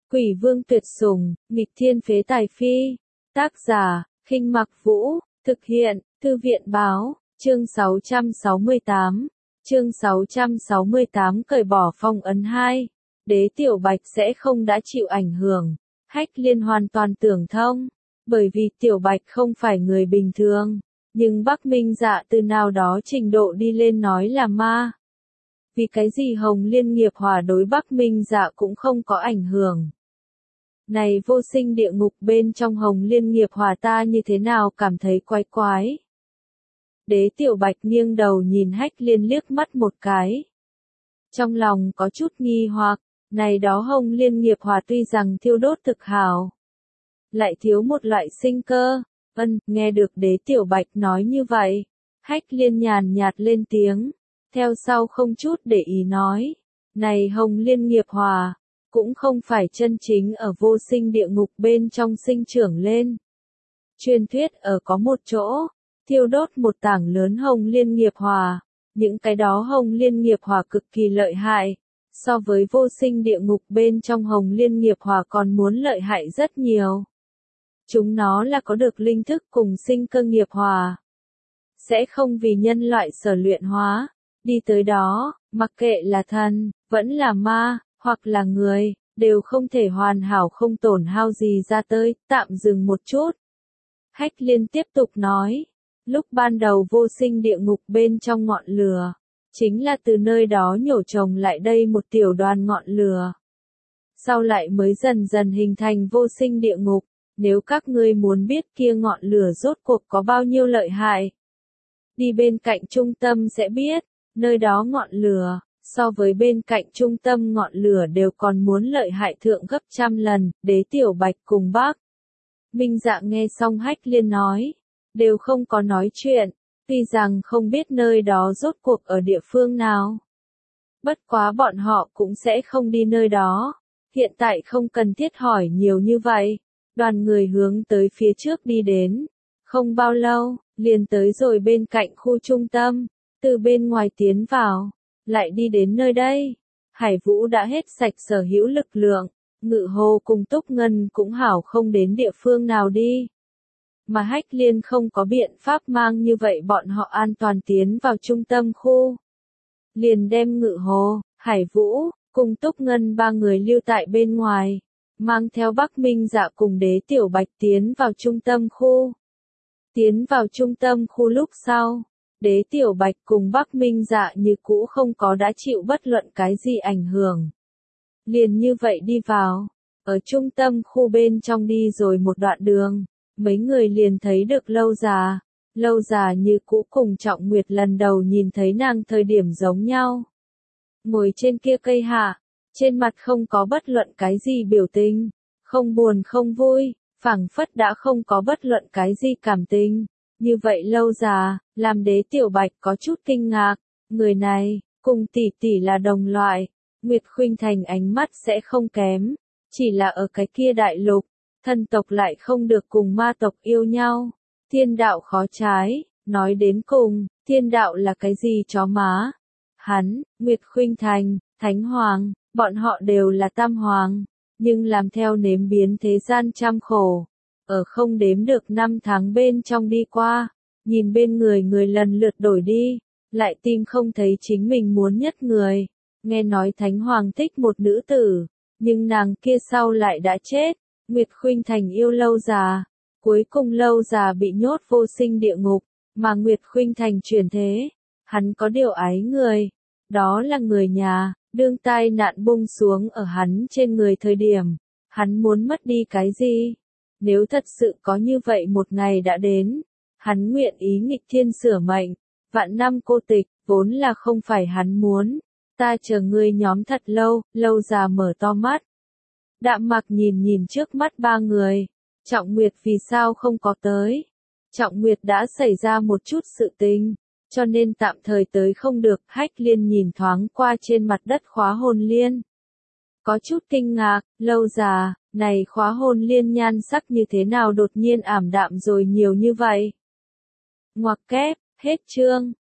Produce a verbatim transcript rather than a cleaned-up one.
Quỷ vương tuyệt sủng, nghịch thiên phế tài phi. Tác giả, Khinh Mặc Vũ, thực hiện, Thư viện báo, chương sáu trăm sáu mươi tám. Chương sáu trăm sáu mươi tám cởi bỏ phong ấn hai. Đế Tiểu Bạch sẽ không đã chịu ảnh hưởng. Hách Liên hoàn toàn tưởng thông, bởi vì Tiểu Bạch không phải người bình thường, nhưng Bắc Minh Dạ từ nào đó trình độ đi lên nói là ma. Vì cái gì Hồng Liên nghiệp hỏa đối Bắc Minh Dạ cũng không có ảnh hưởng. Này vô sinh địa ngục bên trong Hồng Liên nghiệp hỏa ta như thế nào cảm thấy quái quái. Đế Tiểu Bạch nghiêng đầu nhìn Hách Liên liếc mắt một cái. Trong lòng có chút nghi hoặc, này đó Hồng Liên nghiệp hỏa tuy rằng thiêu đốt thực hào, lại thiếu một loại sinh cơ. Ân, nghe được Đế Tiểu Bạch nói như vậy, Hách Liên nhàn nhạt lên tiếng, theo sau không chút để ý nói, này Hồng Liên nghiệp hỏa, cũng không phải chân chính ở vô sinh địa ngục bên trong sinh trưởng lên. Truyền thuyết ở có một chỗ, thiêu đốt một tảng lớn Hồng Liên nghiệp hỏa, những cái đó Hồng Liên nghiệp hỏa cực kỳ lợi hại, so với vô sinh địa ngục bên trong Hồng Liên nghiệp hỏa còn muốn lợi hại rất nhiều. Chúng nó là có được linh thức cùng sinh cơ nghiệp hỏa, sẽ không vì nhân loại sở luyện hóa, đi tới đó, mặc kệ là thần, vẫn là ma, hoặc là người, đều không thể hoàn hảo không tổn hao gì ra tới, tạm dừng một chút. Hách Liên tiếp tục nói, lúc ban đầu vô sinh địa ngục bên trong ngọn lửa, chính là từ nơi đó nhổ trồng lại đây một tiểu đoàn ngọn lửa. Sau lại mới dần dần hình thành vô sinh địa ngục, nếu các ngươi muốn biết kia ngọn lửa rốt cuộc có bao nhiêu lợi hại, đi bên cạnh trung tâm sẽ biết, nơi đó ngọn lửa, so với bên cạnh trung tâm ngọn lửa đều còn muốn lợi hại thượng gấp trăm lần. Đế Tiểu Bạch cùng Bắc Minh Dạ nghe xong Hách Liên nói, đều không có nói chuyện, tuy rằng không biết nơi đó rốt cuộc ở địa phương nào. Bất quá bọn họ cũng sẽ không đi nơi đó, hiện tại không cần thiết hỏi nhiều như vậy. Đoàn người hướng tới phía trước đi đến, không bao lâu, liền tới rồi bên cạnh khu trung tâm, từ bên ngoài tiến vào, lại đi đến nơi đây. Hải Vũ đã hết sạch sở hữu lực lượng, Ngự Hồ cùng Túc Ngân cũng hảo không đến địa phương nào đi. Mà Hách Liên không có biện pháp mang như vậy bọn họ an toàn tiến vào trung tâm khu. Liền đem Ngự Hồ, Hải Vũ, cùng Túc Ngân ba người lưu tại bên ngoài, mang theo Bắc Minh Dạ cùng Đế Tiểu Bạch tiến vào trung tâm khu. Tiến vào trung tâm khu lúc sau, Đế Tiểu Bạch cùng Bắc Minh Dạ như cũ không có đã chịu bất luận cái gì ảnh hưởng. Liền như vậy đi vào, ở trung tâm khu bên trong đi rồi một đoạn đường, mấy người liền thấy được Lâu Già. Lâu Già như cũ cùng Trọng Nguyệt lần đầu nhìn thấy nàng thời điểm giống nhau. Ngồi trên kia cây hạ, trên mặt không có bất luận cái gì biểu tình, không buồn không vui, phảng phất đã không có bất luận cái gì cảm tình. Như vậy Lâu Già, làm Đế Tiểu Bạch có chút kinh ngạc, người này, cùng tỷ tỷ là đồng loại. Nguyệt Khuynh Thành ánh mắt sẽ không kém, chỉ là ở cái kia đại lục, thân tộc lại không được cùng ma tộc yêu nhau. Thiên đạo khó trái, nói đến cùng, thiên đạo là cái gì chó má? Hắn, Nguyệt Khuynh Thành, Thánh Hoàng, bọn họ đều là tam hoàng, nhưng làm theo nếm biến thế gian trăm khổ. Ở không đếm được năm tháng bên trong đi qua, nhìn bên người người lần lượt đổi đi, lại tìm không thấy chính mình muốn nhất người. Nghe nói Thánh Hoàng thích một nữ tử, nhưng nàng kia sau lại đã chết. Nguyệt Khuynh Thành yêu Lâu Già, cuối cùng Lâu Già bị nhốt vô sinh địa ngục, mà Nguyệt Khuynh Thành chuyển thế. Hắn có điều ái người, đó là người nhà. Đương tai nạn buông xuống ở hắn trên người thời điểm, hắn muốn mất đi cái gì? Nếu thật sự có như vậy một ngày đã đến, hắn nguyện ý nghịch thiên sửa mệnh, vạn năm cô tịch, vốn là không phải hắn muốn. Ta chờ ngươi nhóm thật lâu. Lâu Già mở to mắt. Đạm Mặc nhìn nhìn trước mắt ba người. Trọng Nguyệt vì sao không có tới? Trọng Nguyệt đã xảy ra một chút sự tình, cho nên tạm thời tới không được. Hách Liên nhìn thoáng qua trên mặt đất khóa hồn liên, có chút kinh ngạc. Lâu Già, này khóa hồn liên nhan sắc như thế nào đột nhiên ảm đạm rồi nhiều như vậy? Ngoặc kép, hết chương.